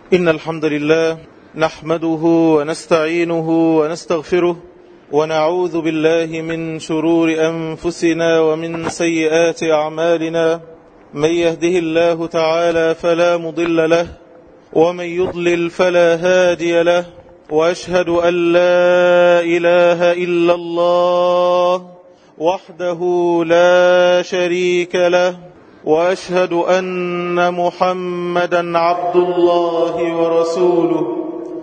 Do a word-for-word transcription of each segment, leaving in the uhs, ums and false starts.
إن الحمد لله نحمده ونستعينه ونستغفره ونعوذ بالله من شرور أنفسنا ومن سيئات أعمالنا. من يهده الله تعالى فلا مضل له ومن يضلل فلا هادي له، وأشهد أن لا إله إلا الله وحده لا شريك له، وأشهد أن محمدا عبد الله ورسوله.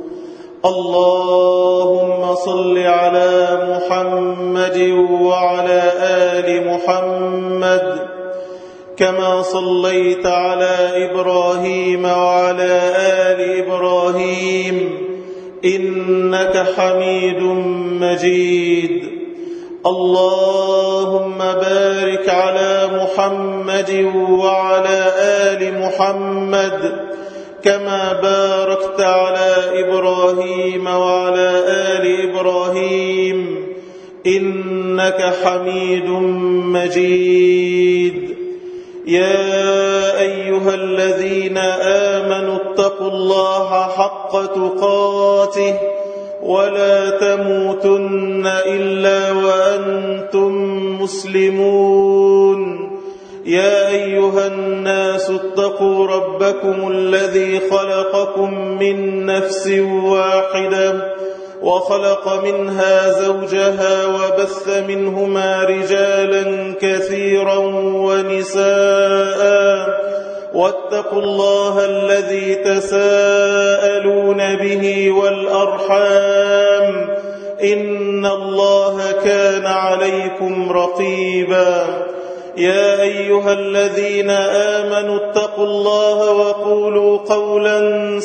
اللهم صل على محمد وعلى آل محمد كما صليت على إبراهيم وعلى آل إبراهيم إنك حميد مجيد. اللهم بارك على محمد وعلى آل محمد كما باركت على إبراهيم وعلى آل إبراهيم إنك حميد مجيد. يا أيها الذين آمنوا اتقوا الله حق تقاته ولا تموتن إلا وأنتم مسلمون. يا أيها الناس اتقوا ربكم الذي خلقكم من نفس واحدة وخلق منها زوجها وبث منهما رجالا كثيرا ونساء، واتقوا الله الذي تساءلون به والأرحام إن الله كان عليكم رقيبا. يا أيها الذين آمنوا اتقوا الله وقولوا قولا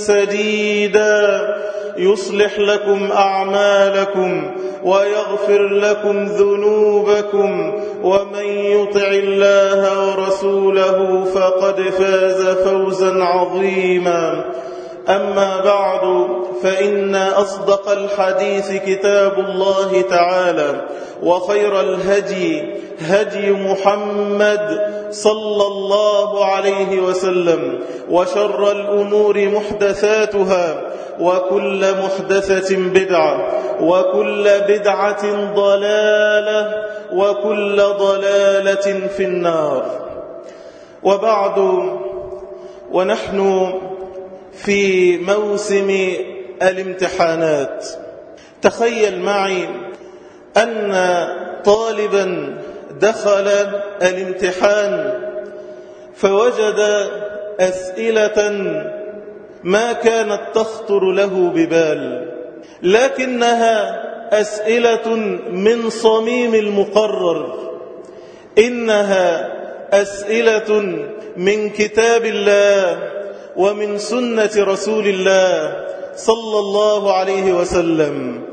سديدا يصلح لكم أعمالكم ويغفر لكم ذنوبكم، ومن يطع الله ورسوله فقد فاز فوزا عظيما. أما بعد، فإن أصدق الحديث كتاب الله تعالى، وخير الهدي هدي محمد صلى الله عليه وسلم، وشر الأمور محدثاتها، وكل محدثة بدعة، وكل بدعة ضلالة، وكل ضلالة في النار. وبعد، ونحن في موسم الامتحانات. تخيل معي أن طالبا دخل الامتحان فوجد أسئلة ما كانت تخطر له ببال، لكنها أسئلة من صميم المقرر، إنها أسئلة من كتاب الله ومن سنة رسول الله صلى الله عليه وسلم.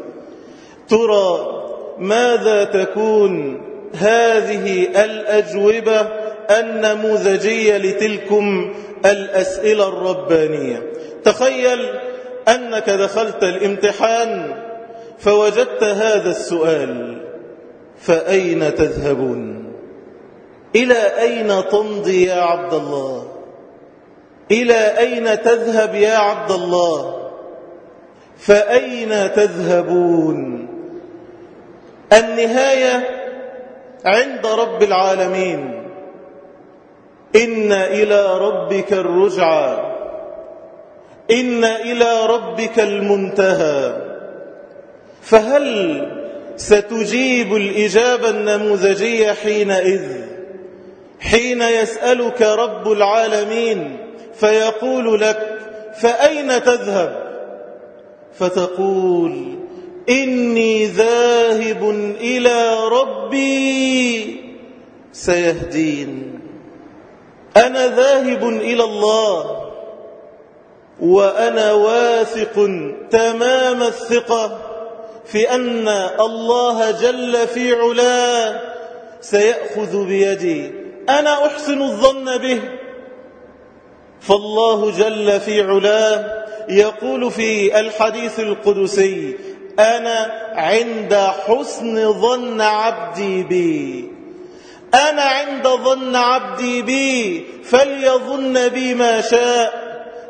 ترى ماذا تكون هذه الأجوبة النموذجية لتلكم الأسئلة الربانية؟ تخيل أنك دخلت الامتحان فوجدت هذا السؤال: فأين تذهبون؟ إلى أين تمضي يا عبد الله؟ إلى أين تذهب يا عبد الله؟ فأين تذهبون؟ النهاية عند رب العالمين. إن إلى ربك الرجعى، إن إلى ربك المنتهى. فهل ستجيب الإجابة النموذجية حينئذ، حين يسألك رب العالمين فيقول لك: فأين تذهب؟ فتقول: إني ذاهب إلى ربي سيهدين. أنا ذاهب إلى الله، وأنا واثق تمام الثقة في أن الله جل في علاه سيأخذ بيدي. أنا أحسن الظن به، فالله جل في علاه يقول في الحديث القدسي: أنا عند حسن ظن عبدي بي. أنا عند ظن عبدي بي فليظن بي ما شاء.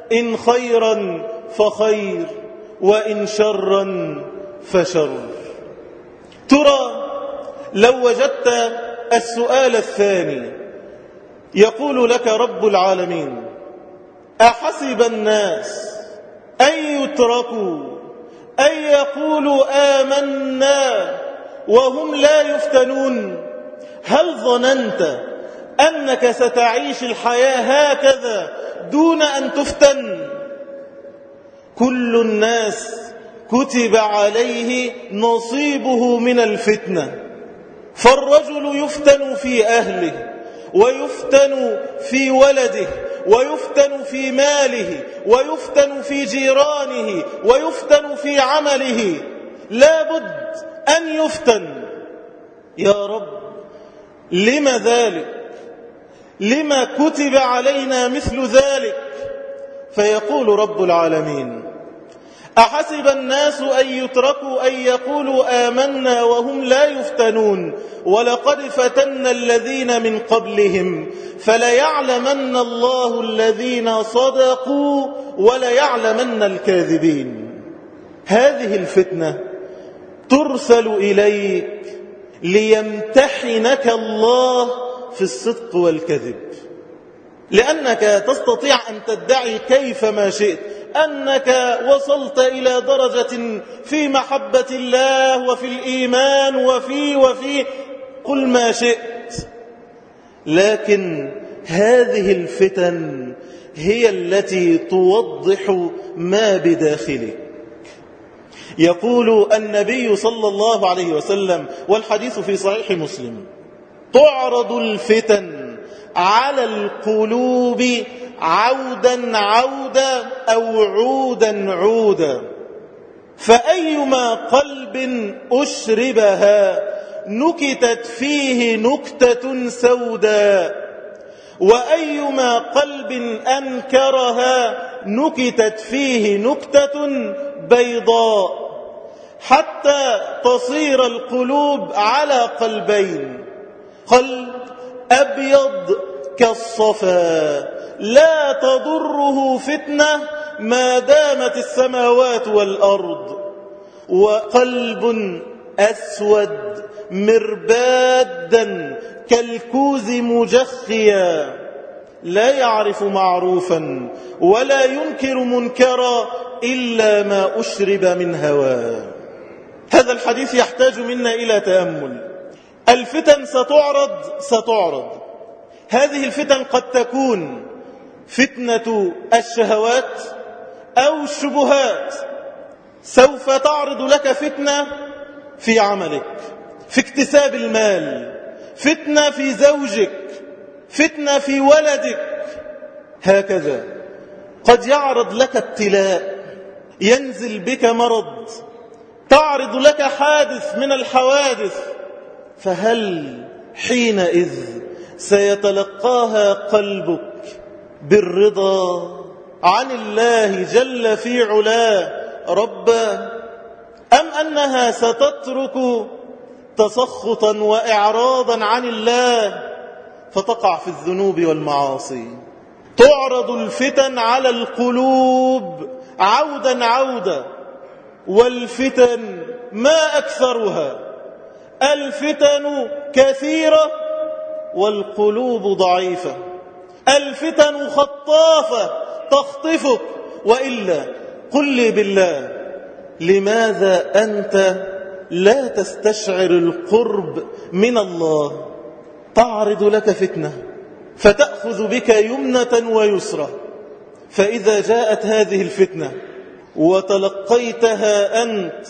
إن خيرا فخير وإن شرا فشر. ترى لو وجدت السؤال الثاني يقول لك رب العالمين: أحسب الناس أن يتركوا أن يقولوا آمنا وهم لا يفتنون؟ هل ظننت أنك ستعيش الحياة هكذا دون أن تفتن؟ كل الناس كتب عليه نصيبه من الفتنة، فالرجل يفتن في أهله، ويفتن في ولده، ويفتن في ماله، ويفتن في جيرانه، ويفتن في عمله. لا بد أن يفتن. يا رب لم ذلك؟ لما كتب علينا مثل ذلك؟ فيقول رب العالمين: أحسب الناس أن يتركوا أن يقولوا آمنا وهم لا يفتنون ولقد فتنا الذين من قبلهم فليعلمن الله الذين صدقوا وليعلمن الكاذبين. هذه الفتنة ترسل إليك ليمتحنك الله في الصدق والكذب، لأنك تستطيع أن تدعي كيفما شئت أنك وصلت إلى درجة في محبة الله وفي الإيمان وفي وفي قل ما شئت، لكن هذه الفتن هي التي توضح ما بداخلك. يقول النبي صلى الله عليه وسلم والحديث في صحيح مسلم: تعرض الفتن على القلوب عودا عودا أو عودا عودا، فأيما قلب أشربها نكتت فيه نكتة سوداء، وأيما قلب أنكرها نكتت فيه نكتة بيضاء، حتى تصير القلوب على قلبين: قلب أبيض كالصفا لا تضره فتنة ما دامت السماوات والأرض، وقلب أسود مربادا كالكوز مجخيا لا يعرف معروفا ولا ينكر منكرا إلا ما أشرب من هواه. هذا الحديث يحتاج منا إلى تأمل. الفتن ستعرض ستعرض هذه الفتن قد تكون فتنة الشهوات أو الشبهات. سوف تعرض لك فتنة في عملك، في اكتساب المال، فتنة في زوجك، فتنة في ولدك. هكذا قد يعرض لك ابتلاء، ينزل بك مرض، تعرض لك حادث من الحوادث، فهل حينئذ سيتلقاها قلبك بالرضا عن الله جل في علاه ربا، أم أنها ستترك تسخطا وإعراضا عن الله فتقع في الذنوب والمعاصي؟ تعرض الفتن على القلوب عودا عودا، والفتن ما أكثرها. الفتن كثيرة والقلوب ضعيفة. الفتن خطافة تخطفك. وإلا قل لي بالله، لماذا أنت لا تستشعر القرب من الله؟ تعرض لك فتنة فتأخذ بك يمنة ويسرى، فإذا جاءت هذه الفتنة وتلقيتها أنت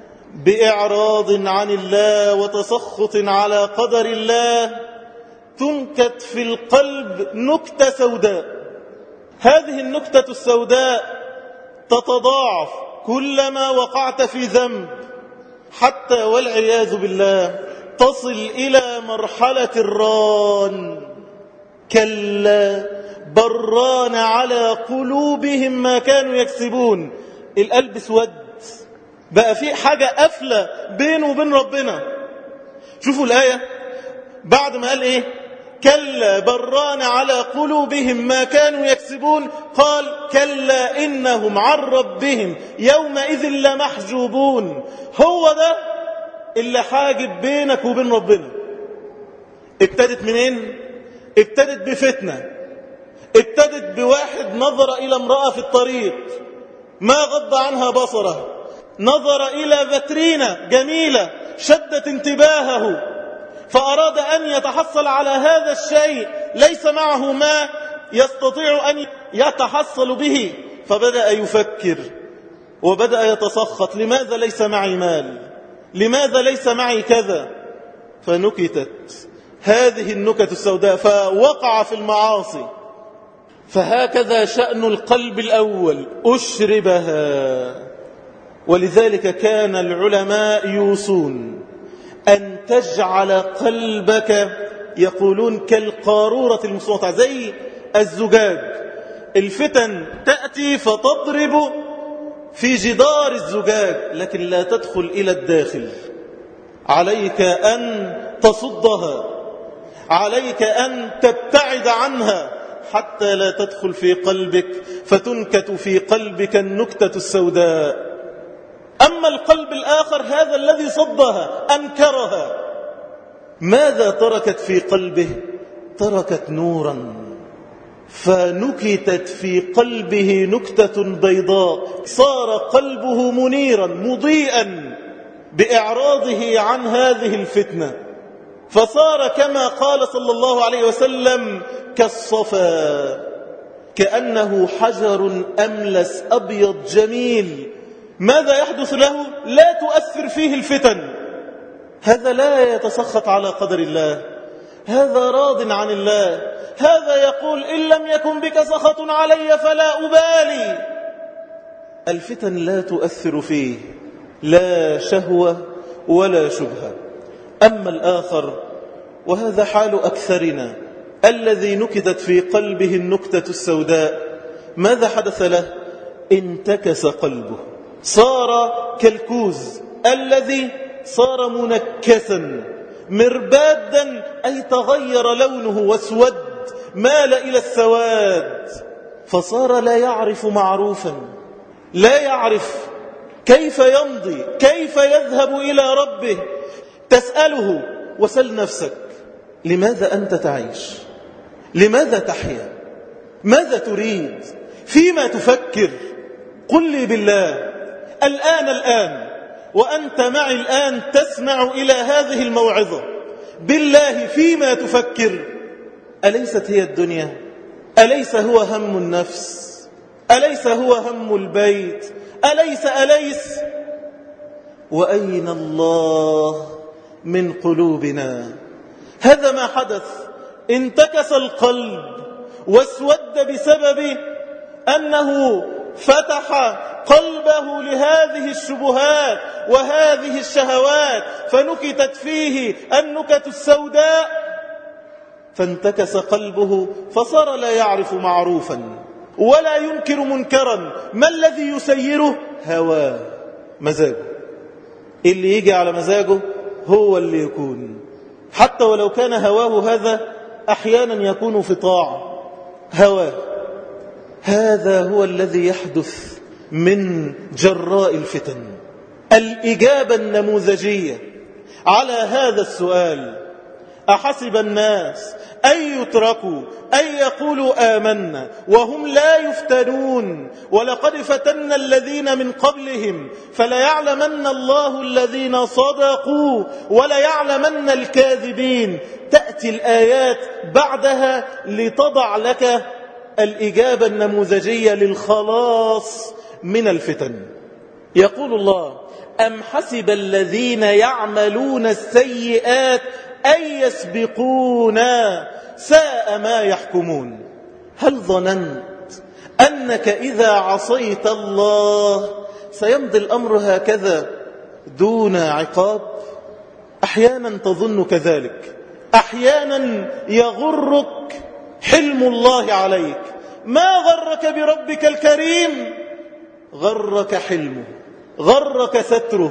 بإعراض عن الله وتسخط على قدر الله، تنكت في القلب نكتة سوداء. هذه النكتة السوداء تتضاعف كلما وقعت في ذنب، حتى والعياذ بالله تصل إلى مرحلة الران. كلا بران على قلوبهم ما كانوا يكسبون. القلب اسود، بقى في حاجة قافلة بينه وبين ربنا. شوفوا الآية بعد ما قال إيه: كلا بران على قلوبهم ما كانوا يكسبون، قال كلا إنهم عن ربهم يومئذ لمحجوبون. هو ده اللي حاجب بينك وبين ربنا. ابتدت منين؟ ابتدت بفتنة، ابتدت بواحد نظر إلى امرأة في الطريق ما غض عنها بصره، نظر إلى فترينة جميلة شدت انتباهه، فأراد أن يتحصل على هذا الشيء، ليس معه ما يستطيع أن يتحصل به، فبدأ يفكر وبدأ يتسخط، لماذا ليس معي مال؟ لماذا ليس معي كذا؟ فنكتت هذه النكت السوداء فوقع في المعاصي. فهكذا شأن القلب الأول، أشربها. ولذلك كان العلماء يوصون أن تجعل قلبك، يقولون كالقارورة المصوتة، زي الزجاج. الفتن تأتي فتضرب في جدار الزجاج لكن لا تدخل إلى الداخل. عليك أن تصدها، عليك أن تبتعد عنها حتى لا تدخل في قلبك فتنكت في قلبك النكتة السوداء. أما القلب الآخر هذا الذي صدها أنكرها، ماذا تركت في قلبه؟ تركت نورا، فنكتت في قلبه نكتة بيضاء، صار قلبه منيرا مضيئا بإعراضه عن هذه الفتنة، فصار كما قال صلى الله عليه وسلم كالصفا، كأنه حجر أملس أبيض جميل. ماذا يحدث له؟ لا تؤثر فيه الفتن. هذا لا يتسخط على قدر الله، هذا راض عن الله، هذا يقول إن لم يكن بك سخط علي فلا أبالي. الفتن لا تؤثر فيه لا شهوة ولا شبهة. أما الآخر، وهذا حال أكثرنا، الذي نكتت في قلبه النكتة السوداء، ماذا حدث له؟ انتكس قلبه، صار كالكوز الذي صار منكسا مربادا، أي تغير لونه واسود، مال إلى السواد، فصار لا يعرف معروفا، لا يعرف كيف يمضي، كيف يذهب إلى ربه. تسأله وسل نفسك، لماذا أنت تعيش؟ لماذا تحيا؟ ماذا تريد؟ فيما تفكر؟ قل لي بالله الآن الآن وأنت معي الآن تسمع إلى هذه الموعظة، بالله فيما تفكر؟ أليست هي الدنيا؟ أليس هو هم النفس؟ أليس هو هم البيت؟ أليس أليس وأين الله من قلوبنا؟ هذا ما حدث. انتكس القلب واسود بسبب أنه فتح قلبه لهذه الشبهات وهذه الشهوات، فنكتت فيه النكت السوداء، فانتكس قلبه فصار لا يعرف معروفا ولا ينكر منكرا. ما الذي يسيره؟ هواه، مزاجه. اللي يجي على مزاجه هو اللي يكون، حتى ولو كان هواه هذا أحيانا يكون في طاعة. هواه هذا هو الذي يحدث من جراء الفتن. الإجابة النموذجية على هذا السؤال: أحسب الناس أن يتركوا أن يقولوا آمنا وهم لا يفتنون ولقد فتنا الذين من قبلهم فليعلمن الله الذين صدقوا وليعلمن الكاذبين. تأتي الآيات بعدها لتضع لك الإجابة النموذجية للخلاص من الفتن. يقول الله: أم حسب الذين يعملون السيئات أن يسبقونا ساء ما يحكمون. هل ظننت أنك إذا عصيت الله سيمضي الأمر هكذا دون عقاب؟ أحيانا تظن كذلك، أحيانا يغرك حلم الله عليك. ما غرك بربك الكريم؟ غرك حلمه، غرك ستره،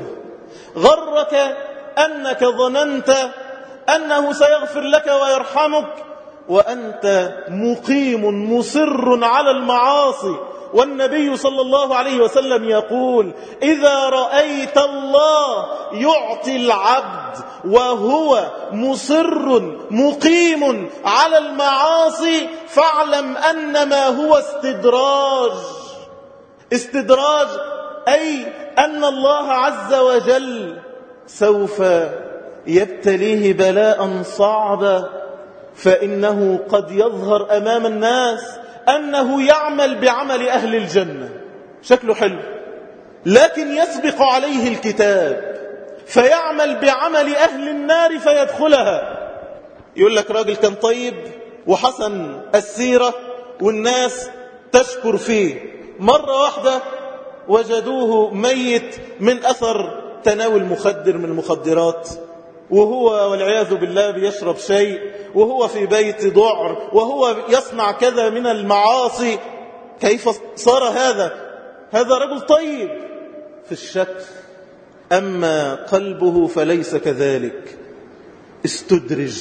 غرك أنك ظننت أنه سيغفر لك ويرحمك وأنت مقيم مصر على المعاصي. والنبي صلى الله عليه وسلم يقول: إذا رأيت الله يعطي العبد وهو مصر مقيم على المعاصي فاعلم أنما هو استدراج. استدراج أي أن الله عز وجل سوف يبتليه بلاء صعبا، فإنه قد يظهر أمام الناس أنه يعمل بعمل أهل الجنة، شكله حلو، لكن يسبق عليه الكتاب فيعمل بعمل أهل النار فيدخلها. يقول لك راجل كان طيب وحسن السيرة والناس تشكر فيه، مرة واحدة وجدوه ميت من أثر تناول مخدر من المخدرات، وهو والعياذ بالله بيشرب شيء، وهو في بيت ضعر، وهو يصنع كذا من المعاصي. كيف صار هذا؟ هذا رجل طيب في الشكل، أما قلبه فليس كذلك. استدرج،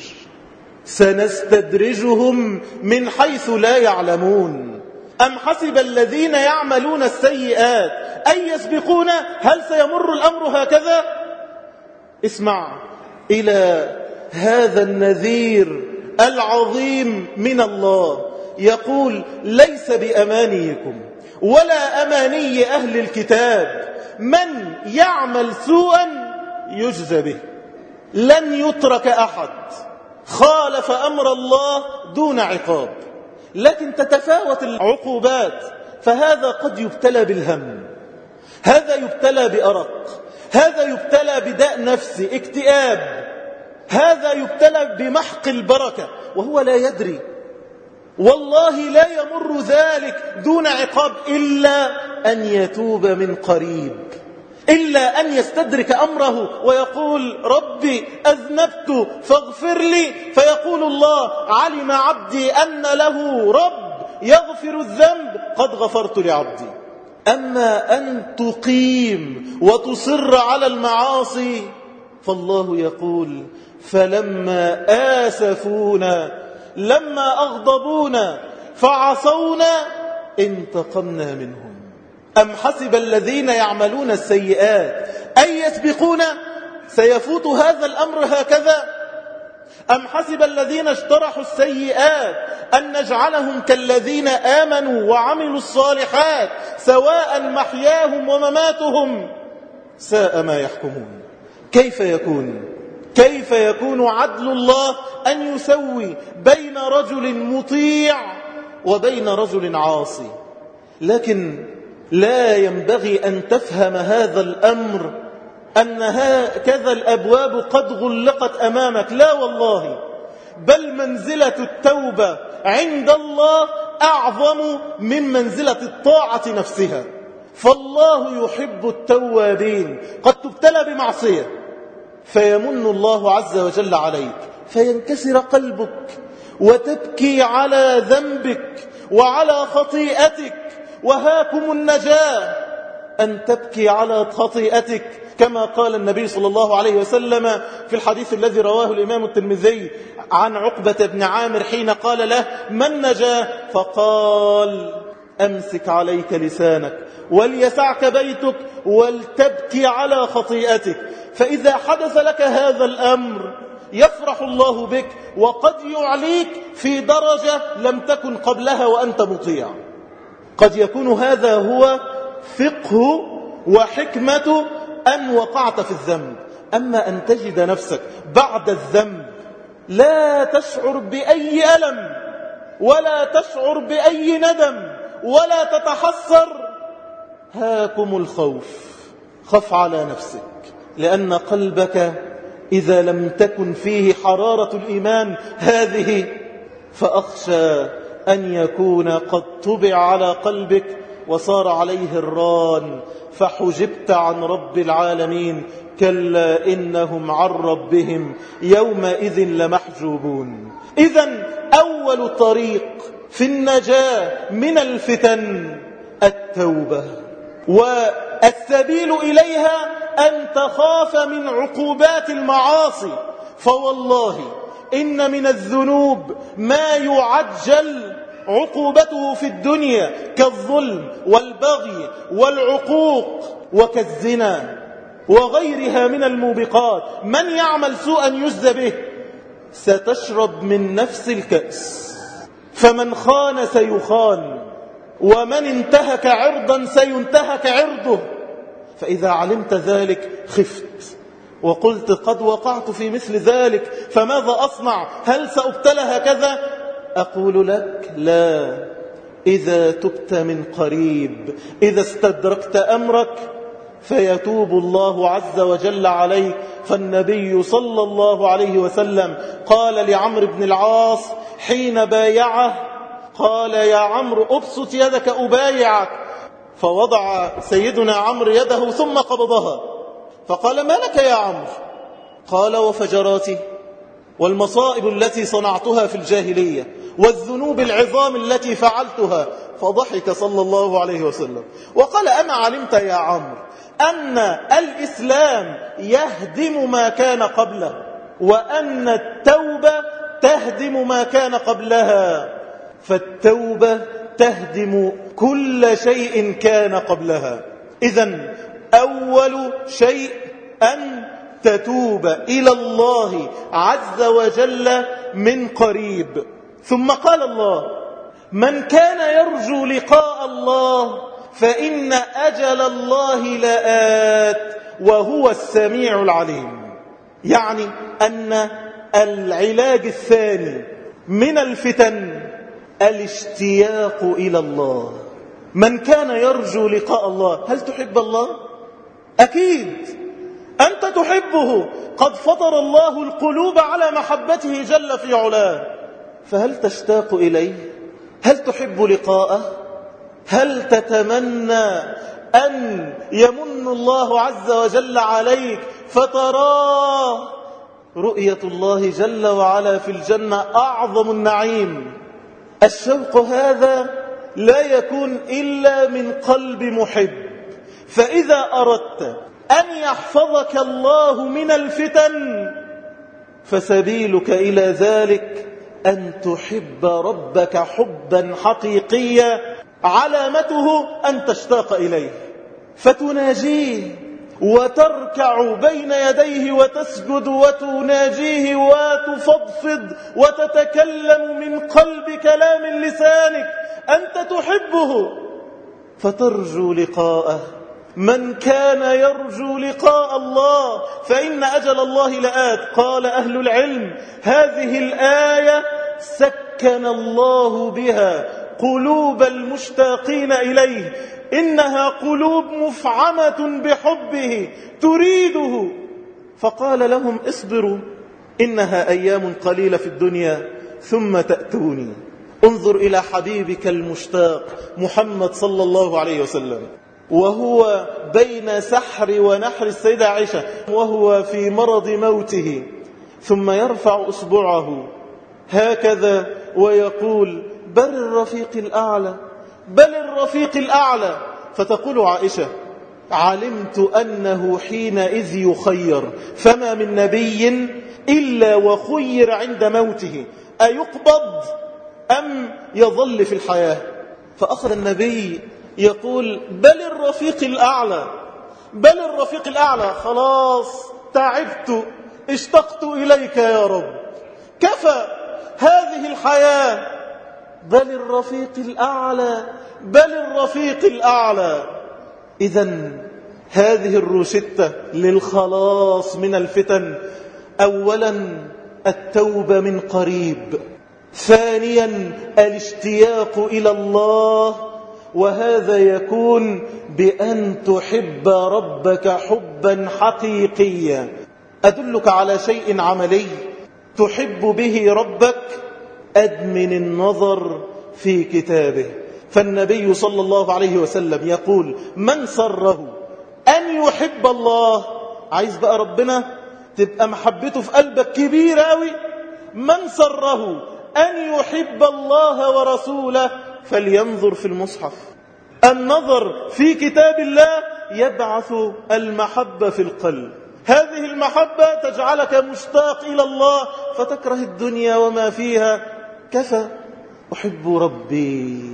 سنستدرجهم من حيث لا يعلمون. أم حسب الذين يعملون السيئات أن يسبقون؟ هل سيمر الأمر هكذا؟ اسمع إلى هذا النذير العظيم من الله، يقول: ليس بأمانيكم ولا أماني أهل الكتاب، من يعمل سوءا يجزى به. لن يترك أحد خالف أمر الله دون عقاب، لكن تتفاوت العقوبات، فهذا قد يبتلى بالهم، هذا يبتلى بأرق، هذا يبتلى بداء نفسي اكتئاب، هذا يبتلى بمحق البركة وهو لا يدري. والله لا يمر ذلك دون عقاب إلا أن يتوب من قريب، إلا أن يستدرك أمره ويقول: ربي أذنبت فاغفر لي، فيقول الله: علم عبدي أن له رب يغفر الذنب قد غفرت لعبدي. أما أن تقيم وتصر على المعاصي فالله يقول: فلما آسفونا لما أغضبونا فعصونا انتقمنا منهم. أم حسب الذين يعملون السيئات أن يسبقونا؟ سيفوت هذا الأمر هكذا؟ أم حسب الذين اجترحوا السيئات أن نجعلهم كالذين آمنوا وعملوا الصالحات سواء محياهم ومماتهم ساء ما يحكمون. كيف يكون كيف يكون عدل الله أن يسوي بين رجل مطيع وبين رجل عاصي؟ لكن لا ينبغي أن تفهم هذا الأمر أن هكذا الأبواب قد غلقت أمامك، لا والله، بل منزلة التوبة عند الله أعظم من منزلة الطاعة نفسها. فالله يحب التوابين. قد تبتلى بمعصية فيمن الله عز وجل عليك فينكسر قلبك وتبكي على ذنبك وعلى خطيئتك، وهاكم النجاة أن تبكي على خطيئتك، كما قال النبي صلى الله عليه وسلم في الحديث الذي رواه الإمام الترمذي عن عقبة بن عامر حين قال له: من نجا؟ فقال: أمسك عليك لسانك وليسعك بيتك ولتبكي على خطيئتك. فإذا حدث لك هذا الأمر يفرح الله بك وقد يعليك في درجة لم تكن قبلها وأنت مطيع. قد يكون هذا هو فقه وحكمة أن وقعت في الذنب. أما أن تجد نفسك بعد الذنب لا تشعر بأي ألم ولا تشعر بأي ندم ولا تتحسر، هاكم الخوف. خف على نفسك، لأن قلبك إذا لم تكن فيه حرارة الإيمان هذه فأخشى أن يكون قد طبع على قلبك وصار عليه الران فحجبت عن رب العالمين. كلا إنهم عن ربهم يومئذ لمحجوبون. إذن أول طريق في النجاة من الفتن التوبة، والسبيل إليها أن تخاف من عقوبات المعاصي. فوالله إن من الذنوب ما يعجل عقوبته في الدنيا كالظلم والبغي والعقوق وكالزنا وغيرها من الموبقات. من يعمل سوءا يجزى به. ستشرب من نفس الكأس. فمن خان سيخان، ومن انتهك عرضا سينتهك عرضه. فإذا علمت ذلك خفت وقلت قد وقعت في مثل ذلك فماذا أصنع؟ هل سأبتلى هكذا؟ أقول لك لا، إذا تبت من قريب، إذا استدركت أمرك فيتوب الله عز وجل عليك. فالنبي صلى الله عليه وسلم قال لعمرو بن العاص حين بايعه، قال يا عمرو أبسط يدك أبايعك. فوضع سيدنا عمرو يده ثم قبضها، فقال ما لك يا عمرو؟ قال وفجراتي والمصائب التي صنعتها في الجاهلية والذنوب العظام التي فعلتها. فضحك صلى الله عليه وسلم وقال أما علمت يا عمرو أن الإسلام يهدم ما كان قبله، وأن التوبة تهدم ما كان قبلها، فالتوبة تهدم كل شيء كان قبلها. إذن أول شيء أن تتوب إلى الله عز وجل من قريب. ثم قال الله من كان يرجو لقاء الله فإن أجل الله لآت وهو السميع العليم. يعني أن العلاج الثاني من الفتن الاشتياق إلى الله. من كان يرجو لقاء الله. هل تحب الله؟ أكيد أنت تحبه، قد فطر الله القلوب على محبته جل في علاه. فهل تشتاق إليه؟ هل تحب لقاءه؟ هل تتمنى أن يمن الله عز وجل عليك فتراه؟ رؤية الله جل وعلا في الجنة أعظم النعيم. الشوق هذا لا يكون إلا من قلب محب. فإذا أردت أن يحفظك الله من الفتن فسبيلك إلى ذلك أن تحب ربك حبا حقيقيا علامته أن تشتاق إليه فتناجيه وتركع بين يديه وتسجد وتناجيه وتفضفض وتتكلم من قلب كلام لسانك. أنت تحبه فترجو لقاءه. من كان يرجو لقاء الله فإن أجل الله لآت. قال أهل العلم هذه الآية سكن الله بها قلوب المشتاقين إليه، إنها قلوب مفعمة بحبه تريده. فقال لهم اصبروا إنها أيام قليلة في الدنيا ثم تأتوني. انظر إلى حبيبك المشتاق محمد صلى الله عليه وسلم وهو بين سحر ونحر السيدة عائشة وهو في مرض موته، ثم يرفع أصبعه هكذا ويقول بل الرفيق الأعلى بل الرفيق الأعلى. فتقول عائشة علمت أنه حينئذ يخير، فما من نبي إلا وخير عند موته أيقبض أم يظل في الحياة. فأخذ النبي يقول بل الرفيق الأعلى بل الرفيق الأعلى. خلاص تعبت اشتقت إليك يا رب، كفى هذه الحياة. بل الرفيق الأعلى بل الرفيق الأعلى. إذن هذه الروشتة للخلاص من الفتن. أولا التوبة من قريب، ثانيا الاشتياق إلى الله، وهذا يكون بأن تحب ربك حبا حقيقيا. أدلك على شيء عملي تحب به ربك. أدمن النظر في كتابه. فالنبي صلى الله عليه وسلم يقول من سره أن يحب الله، عايز بقى ربنا تبقى محبته في قلبك كبيرة قوي، من سره أن يحب الله ورسوله فلينظر في المصحف. النظر في كتاب الله يبعث المحبة في القلب. هذه المحبة تجعلك مشتاق إلى الله فتكره الدنيا وما فيها. كفى أحب ربي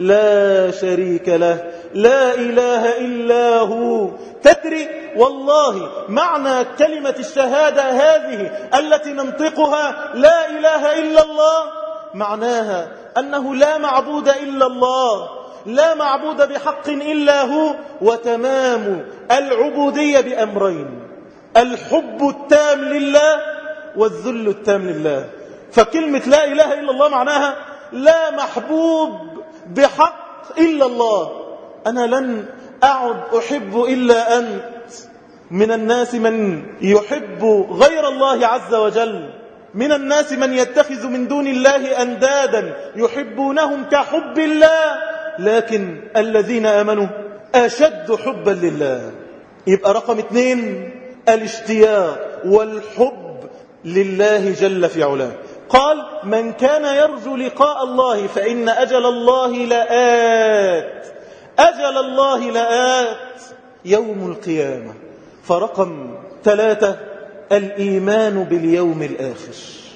لا شريك له لا إله إلا هو. تدري والله معنى كلمة الشهادة هذه التي ننطقها لا إله إلا الله معناها أنه لا معبود إلا الله، لا معبود بحق إلا هو، وتمام العبودية بأمرين: الحب التام لله والذل التام لله. فكلمة لا إله إلا الله معناها لا محبوب بحق إلا الله. أنا لن أعد أحب إلا أنت. من الناس من يحب غير الله عز وجل، من الناس من يتخذ من دون الله أندادا يحبونهم كحب الله، لكن الذين آمنوا أشد حبا لله. يبقى رقم اثنين الاشتياق والحب لله جل في علاه. قال: من كان يرجو لقاء الله فإن أجل الله لآت. أجل الله لآت يوم القيامة. فرقم ثلاثة الإيمان باليوم الآخر.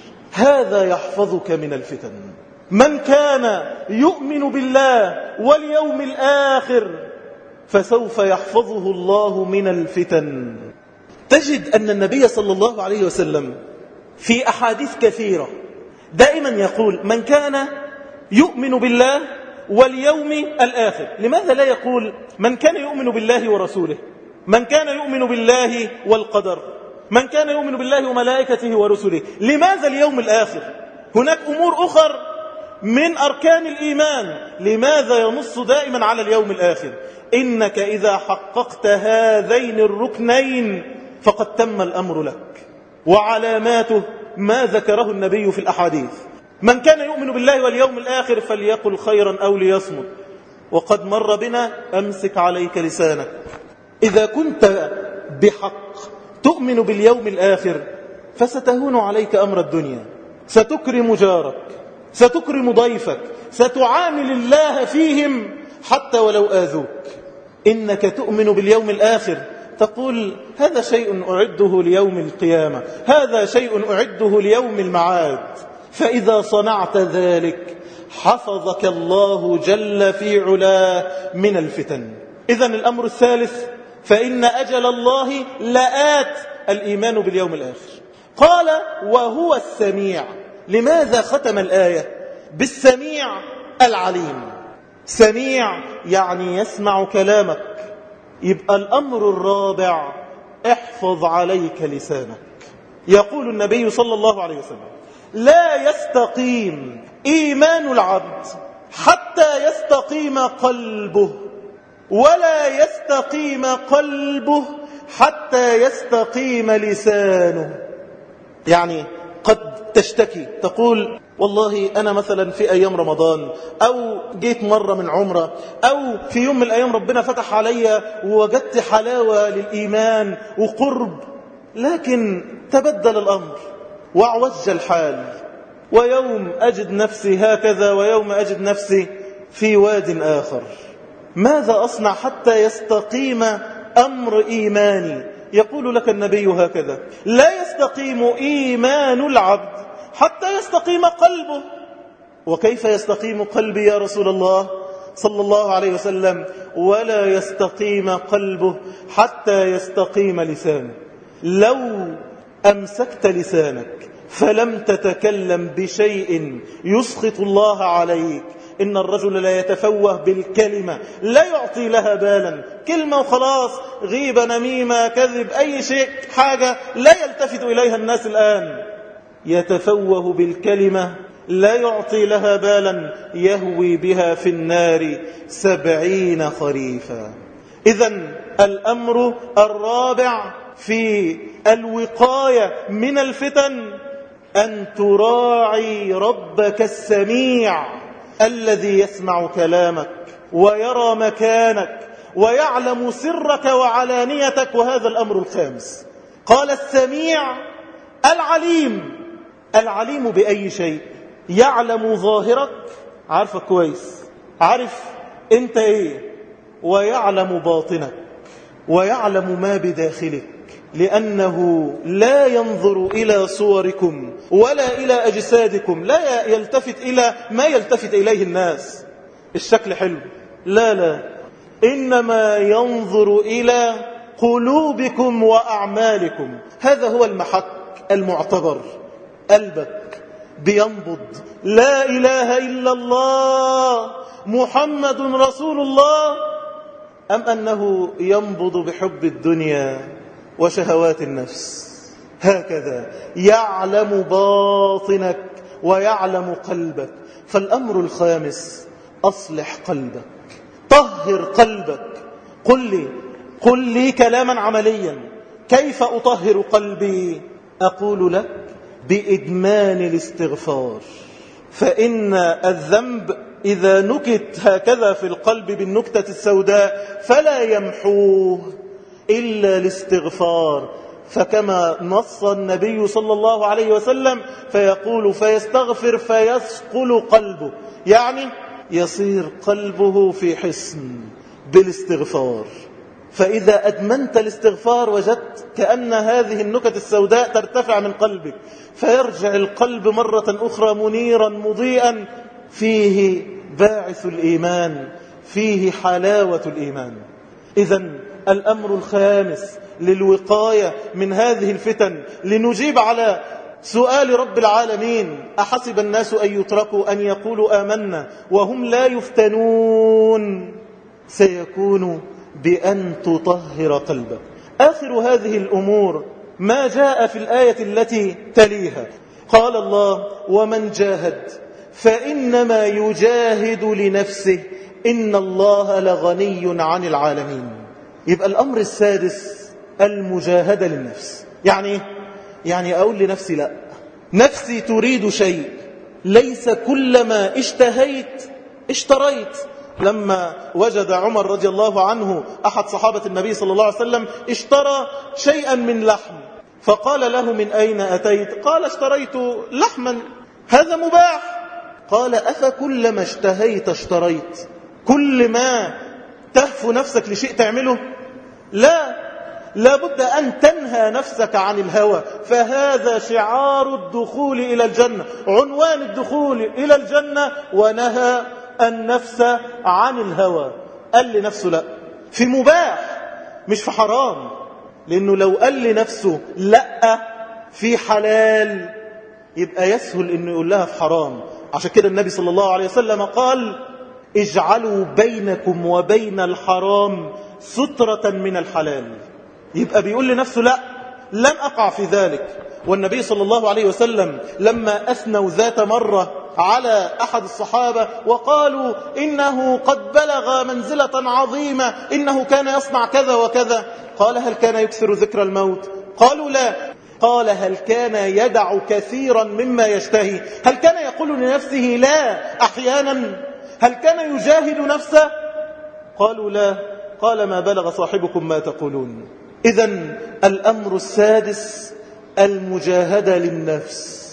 هذا يحفظك من الفتن. من كان يؤمن بالله واليوم الآخر فسوف يحفظه الله من الفتن. تجد أن النبي صلى الله عليه وسلم في أحاديث كثيرة دائما يقول: من كان يؤمن بالله واليوم الآخر. لماذا لا يقول من كان يؤمن بالله ورسوله، من كان يؤمن بالله والقدر، من كان يؤمن بالله وملائكته ورسله؟ لماذا اليوم الآخر؟ هناك أمور أخرى من أركان الإيمان، لماذا ينص دائما على اليوم الآخر؟ إنك إذا حققت هذين الركنين فقد تم الأمر لك. وعلاماته ما ذكره النبي في الأحاديث: من كان يؤمن بالله واليوم الآخر فليقل خيرا أو ليصمت. وقد مر بنا: أمسك عليك لسانك. إذا كنت بحق تؤمن باليوم الآخر فستهون عليك أمر الدنيا، ستكرم جارك، ستكرم ضيفك، ستعامل الله فيهم حتى ولو آذوك. إنك تؤمن باليوم الآخر تقول: هذا شيء أعده ليوم القيامة، هذا شيء أعده ليوم المعاد. فإذا صنعت ذلك حفظك الله جل في علاه من الفتن. إذن الأمر الثالث: فإن أجل الله لآت، الإيمان باليوم الآخر. قال: وهو السميع. لماذا ختم الآية بالسميع العليم؟ سميع يعني يسمع كلامك. يبقى الأمر الرابع: احفظ عليك لسانك. يقول النبي صلى الله عليه وسلم: لا يستقيم إيمان العبد حتى يستقيم قلبه، ولا يستقيم قلبه حتى يستقيم لسانه. يعني قد تشتكي تقول: والله أنا مثلا في أيام رمضان أو جيت مرة من عمرة أو في يوم من الأيام ربنا فتح علي ووجدت حلاوة للإيمان وقرب، لكن تبدل الأمر وعوج الحال، ويوم أجد نفسي هكذا ويوم أجد نفسي في واد آخر. ماذا أصنع حتى يستقيم أمر إيماني؟ يقول لك النبي هكذا: لا يستقيم إيمان العبد حتى يستقيم قلبه. وكيف يستقيم قلبي يا رسول الله صلى الله عليه وسلم؟ ولا يستقيم قلبه حتى يستقيم لسانه. لو أمسكت لسانك فلم تتكلم بشيء يسخط الله عليك. إن الرجل لا يتفوه بالكلمة، لا يعطي لها بالا، كلمة وخلاص، غيبة، نميمة، كذب، أي شيء، حاجة لا يلتفت إليها الناس الآن. يتفوه بالكلمة لا يعطي لها بالا، يهوي بها في النار سبعين خريفا. إذن الأمر الرابع في الوقاية من الفتن أن تراعي ربك السميع الذي يسمع كلامك ويرى مكانك ويعلم سرك وعلانيتك. وهذا الأمر الخامس. قال: السميع العليم. العليم بأي شيء؟ يعلم ظاهرك، عارفك كويس، عارف انت ايه، ويعلم باطنك، ويعلم ما بداخلك. لأنه لا ينظر إلى صوركم ولا إلى أجسادكم، لا يلتفت إلى ما يلتفت إليه الناس. الشكل حلو، لا لا، إنما ينظر إلى قلوبكم وأعمالكم. هذا هو المحك المعتبر. قلبك بينبض لا إله إلا الله محمد رسول الله، أم أنه ينبض بحب الدنيا وشهوات النفس؟ هكذا يعلم باطنك ويعلم قلبك. فالأمر الخامس: أصلح قلبك، طهر قلبك. قل لي قل لي كلاما عمليا، كيف أطهر قلبي؟ أقول لك: بإدمان الاستغفار. فإن الذنب إذا نكت هكذا في القلب بالنكتة السوداء فلا يمحوه إلا الاستغفار. فكما نص النبي صلى الله عليه وسلم فيقول: فيستغفر فيثقل قلبه، يعني يصير قلبه في حصن بالاستغفار. فإذا أدمنت الاستغفار وجدت كأن هذه النكت السوداء ترتفع من قلبك، فيرجع القلب مرة أخرى منيرا مضيئا، فيه باعث الإيمان، فيه حلاوة الإيمان. إذن الأمر الخامس للوقاية من هذه الفتن، لنجيب على سؤال رب العالمين: أحسب الناس أن يتركوا أن يقولوا آمنا وهم لا يفتنون، سيكون بأن تطهر قلبك. آخر هذه الأمور ما جاء في الآية التي تليها. قال الله: ومن جاهد فإنما يجاهد لنفسه إن الله لغني عن العالمين. يبقى الأمر السادس المجاهدة للنفس. يعني يعني أقول لنفسي: لا، نفسي تريد شيء، ليس كلما اشتهيت اشتريت. لما وجد عمر رضي الله عنه أحد صحابة النبي صلى الله عليه وسلم اشترى شيئا من لحم، فقال له: من أين أتيت؟ قال: اشتريت لحما، هذا مباح. قال: أفكلما اشتهيت اشتريت؟ كل ما تهفو نفسك لشيء تعمله؟ لا، لابد أن تنهى نفسك عن الهوى، فهذا شعار الدخول إلى الجنة، عنوان الدخول إلى الجنة. ونهى النفس عن الهوى، قال لنفسه لا في مباح مش في حرام، لأنه لو قال لنفسه لا في حلال يبقى يسهل أنه يقول لها في حرام. عشان كده النبي صلى الله عليه وسلم قال: اجعلوا بينكم وبين الحرام سترة من الحلال. يبقى بيقول لنفسه لا، لن أقع في ذلك. والنبي صلى الله عليه وسلم لما أثنوا ذات مرة على أحد الصحابة وقالوا إنه قد بلغ منزلة عظيمة، إنه كان يصنع كذا وكذا، قال: هل كان يكثر ذكر الموت؟ قالوا لا. قال: هل كان يدع كثيرا مما يشتهي؟ هل كان يقول لنفسه لا أحيانا؟ هل كان يجاهد نفسه؟ قالوا لا. قال: ما بلغ صاحبكم ما تقولون. إذن الأمر السادس المجاهدة للنفس.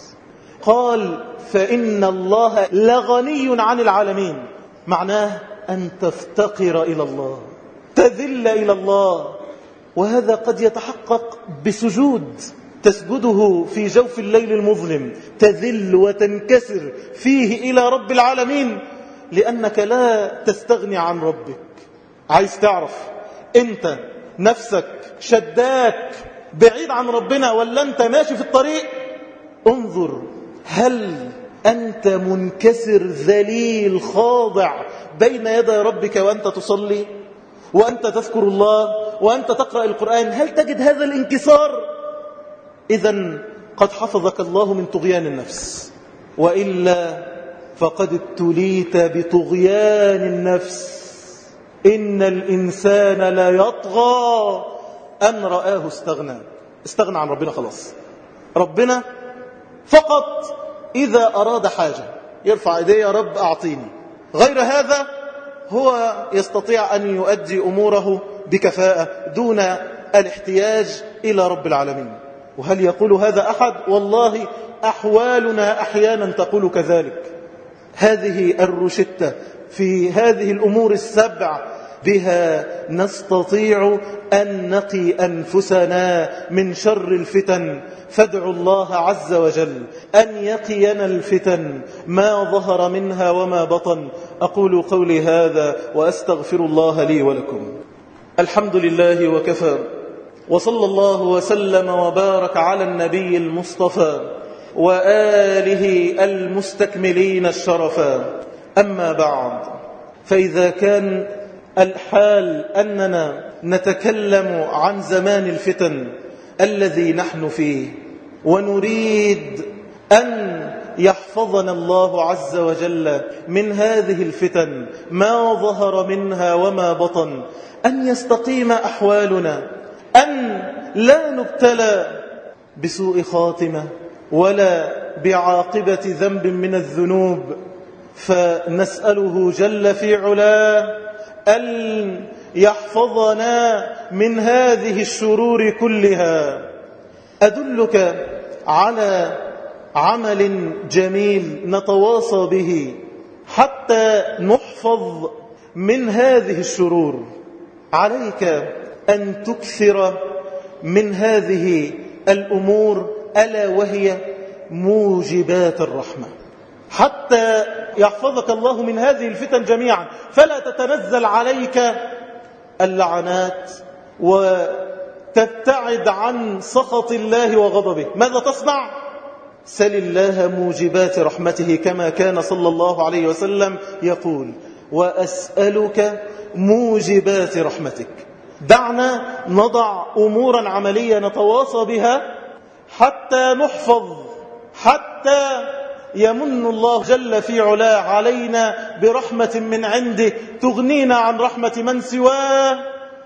قال: فإن الله لغني عن العالمين، معناه أن تفتقر إلى الله، تذل إلى الله. وهذا قد يتحقق بسجود تسجده في جوف الليل المظلم، تذل وتنكسر فيه إلى رب العالمين، لأنك لا تستغني عن ربك. عايز تعرف أنت نفسك شداك بعيد عن ربنا ولا أنت ماشي في الطريق؟ انظر، هل أنت منكسر ذليل خاضع بين يدي ربك وأنت تصلي وأنت تذكر الله وأنت تقرأ القرآن؟ هل تجد هذا الانكسار؟ إذن قد حفظك الله من طغيان النفس، وإلا فقد ابتليت بطغيان النفس. إن الإنسان لا يطغى أن رآه استغنى، استغنى عن ربنا خلاص. ربنا فقط إذا أراد حاجة يرفع يديه: يا رب أعطيني. غير هذا هو يستطيع أن يؤدي أموره بكفاءة دون الاحتياج إلى رب العالمين. وهل يقول هذا أحد؟ والله أحوالنا أحيانا تقول كذلك. هذه الروشتة في هذه الأمور السبع بها نستطيع أن نقي أنفسنا من شر الفتن. فادعوا الله عز وجل أن يقينا الفتن ما ظهر منها وما بطن. أقول قولي هذا وأستغفر الله لي ولكم. الحمد لله وكفى، وصلى الله وسلم وبارك على النبي المصطفى وآله المستكملين الشرفا. أما بعد، فإذا كان الحال أننا نتكلم عن زمان الفتن الذي نحن فيه، ونريد أن يحفظنا الله عز وجل من هذه الفتن ما ظهر منها وما بطن، أن يستقيم أحوالنا، أن لا نبتلى بسوء خاتمة ولا بعاقبة ذنب من الذنوب، فنسأله جل في علاه أن يحفظنا من هذه الشرور كلها. أدلك على عمل جميل نتواصى به حتى نحفظ من هذه الشرور. عليك أن تكثر من هذه الأمور، ألا وهي موجبات الرحمة، حتى يحفظك الله من هذه الفتن جميعا، فلا تتنزل عليك اللعنات وتبتعد عن سخط الله وغضبه. ماذا تصنع؟ سل الله موجبات رحمته، كما كان صلى الله عليه وسلم يقول: وأسألك موجبات رحمتك. دعنا نضع أمورا عملية نتواصى بها حتى نحفظ، حتى يمن الله جل في علاه علينا برحمة من عنده تغنينا عن رحمة من سواه،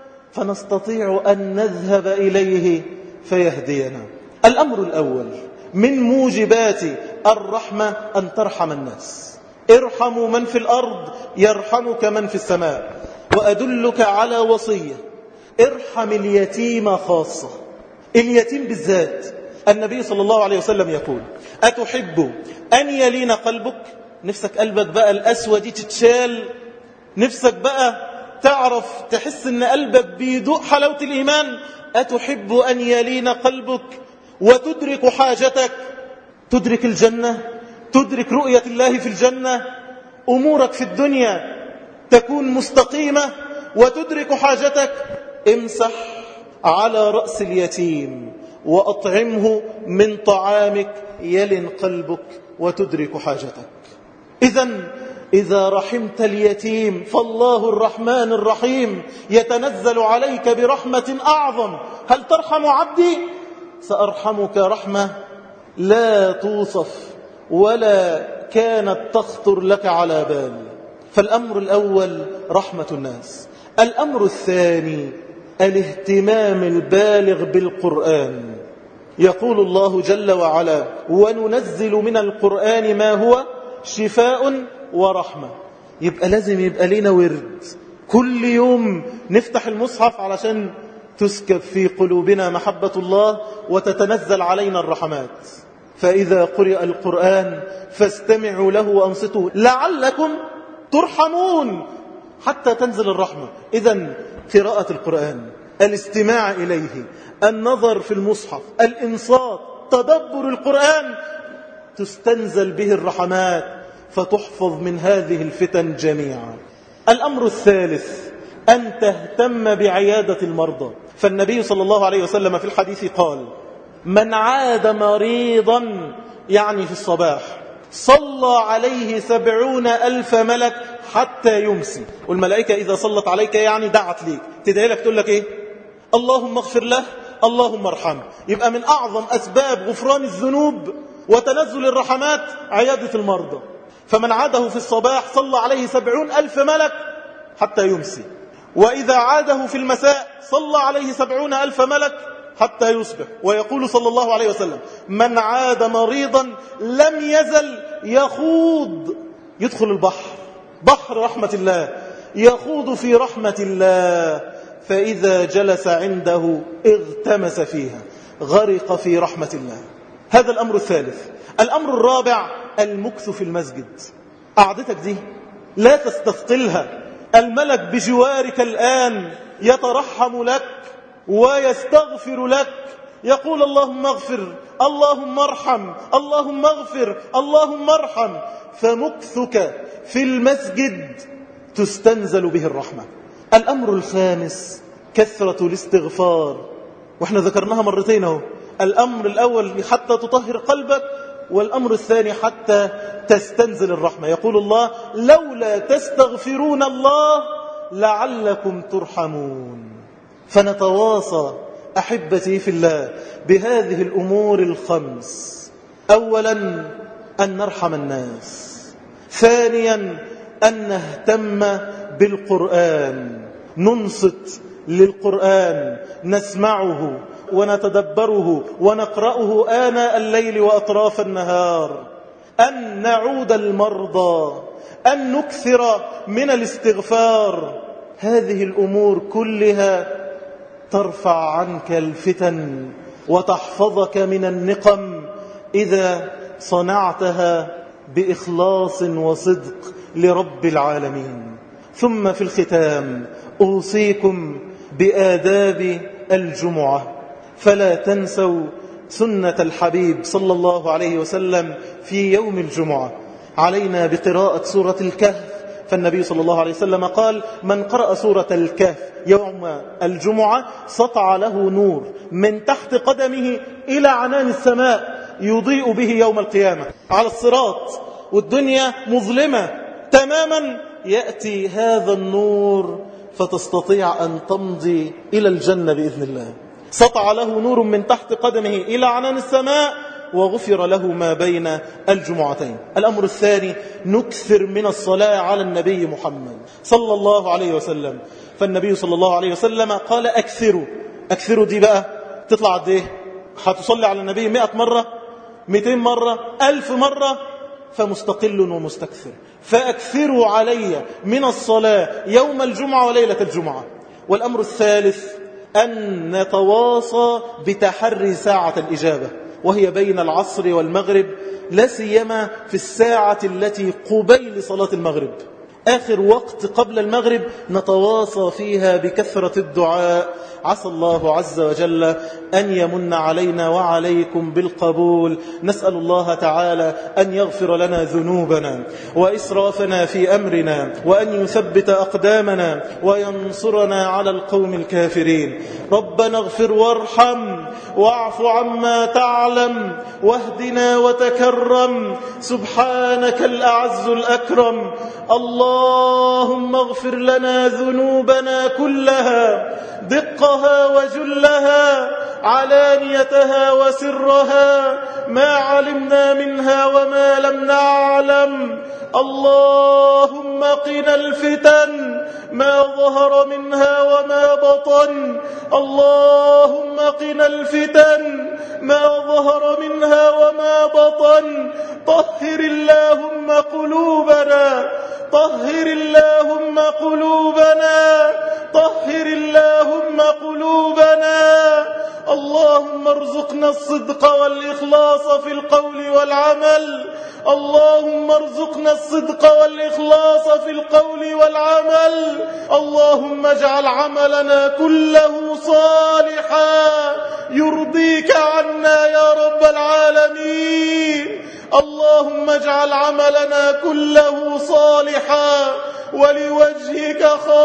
فنستطيع أن نذهب إليه فيهدينا. الأمر الأول من موجبات الرحمة أن ترحم الناس. ارحموا من في الأرض يرحمك من في السماء. وأدلك على وصية: ارحم اليتيم خاصة، اليتيم بالذات. النبي صلى الله عليه وسلم يقول: أتحب أن يلين قلبك؟ نفسك قلبك بقى الأسوة دي تتشال، نفسك بقى تعرف تحس ان قلبك بيدوق حلاوة الإيمان. أتحب أن يلين قلبك وتدرك حاجتك، تدرك الجنة، تدرك رؤية الله في الجنة، أمورك في الدنيا تكون مستقيمة وتدرك حاجتك. امسح على رأس اليتيم وأطعمه من طعامك يلن قلبك وتدرك حاجتك. إذن إذا رحمت اليتيم فالله الرحمن الرحيم يتنزل عليك برحمة أعظم. هل ترحم عبدي؟ سأرحمك رحمة لا توصف ولا كانت تخطر لك على بال. فالأمر الأول رحمة الناس. الأمر الثاني الاهتمام البالغ بالقرآن. يقول الله جل وعلا: وننزل من القرآن ما هو شفاء ورحمة. يبقى لازم يبقى لنا ورد كل يوم نفتح المصحف علشان تسكب في قلوبنا محبة الله وتتنزل علينا الرحمات. فإذا قرئ القرآن فاستمعوا له وأنصتوا لعلكم ترحمون، حتى تنزل الرحمة. إذن قراءة القرآن، الاستماع إليه، النظر في المصحف، الإنصات، تدبر القرآن، تستنزل به الرحمات فتحفظ من هذه الفتن جميعا. الأمر الثالث أن تهتم بعيادة المرضى. فالنبي صلى الله عليه وسلم في الحديث قال: من عاد مريضا، يعني في الصباح، صلى عليه سبعون ألف ملك حتى يمسي. والملائكة إذا صلت عليك يعني دعت ليك، تدعي لك تقول لك إيه؟ اللهم اغفر له، اللهم ارحمه. يبقى من أعظم أسباب غفران الذنوب وتنزل الرحمات عيادة المرضى. فمن عاده في الصباح صلى عليه سبعون ألف ملك حتى يمسي، وإذا عاده في المساء صلى عليه سبعون ألف ملك حتى يصبح. ويقول صلى الله عليه وسلم: من عاد مريضا لم يزل يخوض، يدخل البحر، بحر رحمة الله، يخوض في رحمة الله، فإذا جلس عنده اغتمس فيها، غرق في رحمة الله. هذا الأمر الثالث. الأمر الرابع المكث في المسجد. قعدتك دي لا تستثقلها الملك بجوارك الآن يترحم لك ويستغفر لك، يقول اللهم اغفر، اللهم ارحم، اللهم اغفر، اللهم ارحم. فمكثك في المسجد تستنزل به الرحمة. الأمر الخامس كثرة الاستغفار، واحنا ذكرناها مرتين اهو. الأمر الأول حتى تطهر قلبك، والأمر الثاني حتى تستنزل الرحمة. يقول الله لولا تستغفرون الله لعلكم ترحمون. فنتواصى أحبتي في الله بهذه الأمور الخمس. أولا أن نرحم الناس، ثانيا أن نهتم بالقرآن، ننصت للقرآن، نسمعه ونتدبره ونقرأه آناء الليل وأطراف النهار، أن نعود المرضى، أن نكثر من الاستغفار. هذه الأمور كلها ترفع عنك الفتن وتحفظك من النقم إذا صنعتها بإخلاص وصدق لرب العالمين. ثم في الختام أوصيكم بآداب الجمعة، فلا تنسوا سنة الحبيب صلى الله عليه وسلم في يوم الجمعة. علينا بقراءة سورة الكهف، فالنبي صلى الله عليه وسلم قال من قرأ سورة الكهف يوم الجمعة سطع له نور من تحت قدمه إلى عنان السماء يضيء به يوم القيامة على الصراط، والدنيا مظلمة تماما، يأتي هذا النور فتستطيع أن تمضي إلى الجنة بإذن الله. سطع له نور من تحت قدمه إلى عنان السماء وغفر له ما بين الجمعتين. الأمر الثاني نكثر من الصلاة على النبي محمد صلى الله عليه وسلم. فالنبي صلى الله عليه وسلم قال أكثروا. أكثروا دي بقى تطلع قد ايه؟ هتصلي على النبي مئة مرة، مئتين مرة، ألف مرة، فمستقل ومستكثر. فأكثروا علي من الصلاة يوم الجمعة وليلة الجمعة. والأمر الثالث أن نتواصى بتحري ساعة الإجابة، وهي بين العصر والمغرب، لا سيما في الساعة التي قبيل صلاة المغرب، آخر وقت قبل المغرب نتواصى فيها بكثرة الدعاء. عسى الله عز وجل أن يمن علينا وعليكم بالقبول. نسأل الله تعالى أن يغفر لنا ذنوبنا وإسرافنا في أمرنا، وأن يثبت أقدامنا وينصرنا على القوم الكافرين. ربنا اغفر وارحم واعف عما تعلم واهدنا وتكرم، سبحانك الأعز الأكرم. اللهم اغفر لنا ذنوبنا كلها، دقها وجلها، علانيتها وسرها، ما علمنا منها وما لم نعلم. اللهم قنا الفتن ما ظهر منها وما بطن. اللهم قنا الفتن ما ظهر منها وما بطن. طهر اللهم قلوبنا، طهر اللهم قلوبنا، طهر اللهم قلوبنا. اللهم ارزقنا الصدق والإخلاص في القول والعمل. اللهم ارزقنا الصدق والإخلاص في القول والعمل. اللهم اجعل عملنا كله صالحا يرضيك عنا يا رب العالمين. اللهم اجعل عملنا كله صالحا ولوجهك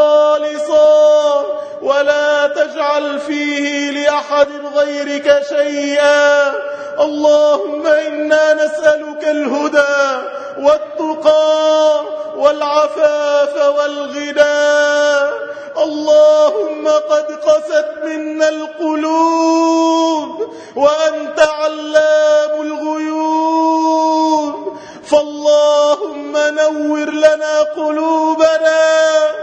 خالصا، ولا تجعل فيه لأحد غيرك شيئا. اللهم إنا نسألك الهدى والتقى والعفاف والغنى. اللهم قد قست منا القلوب وأنت علام الغيوب، فاللهم نور لنا قلوبنا،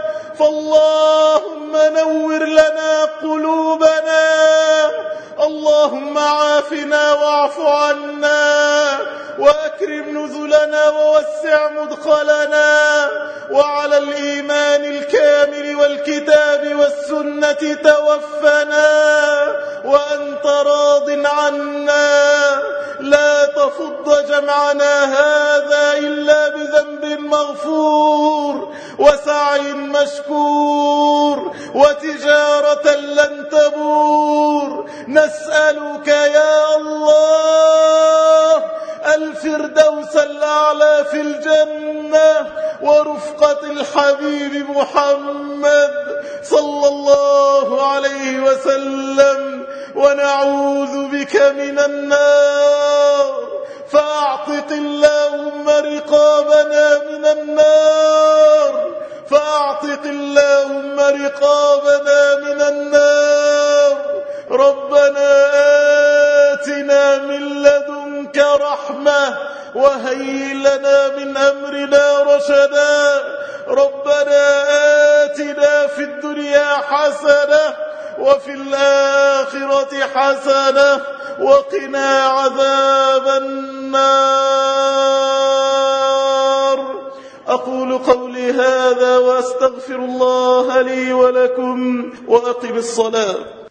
فاللهم نور لنا قلوبنا. اللهم عافنا واعف عنا وأكرم نزلنا ووسع مدخلنا، وعلى الإيمان الكامل والكتاب والسنة توفنا وأنت راض عنا. لا تفض جمعنا هذا إلا بذنب مغفور، وسعي مشكور وتجارة لن تبور. نسألك يا الله الفردوس الأعلى في الجنة ورفقة الحبيب محمد صلى الله عليه وسلم، ونعوذ بك من النار، فأعتق اللهم رقابنا من النار، فأعتق اللهم رقابنا من النار. ربنا آتنا من لدنك رحمة وهيئ لنا من أمرنا رشدا. ربنا آتنا في الدنيا حسنة وفي الآخرة حسنة وقنا عذاب النار. أقول قولي هذا وأستغفر الله لي ولكم وأقم الصلاة.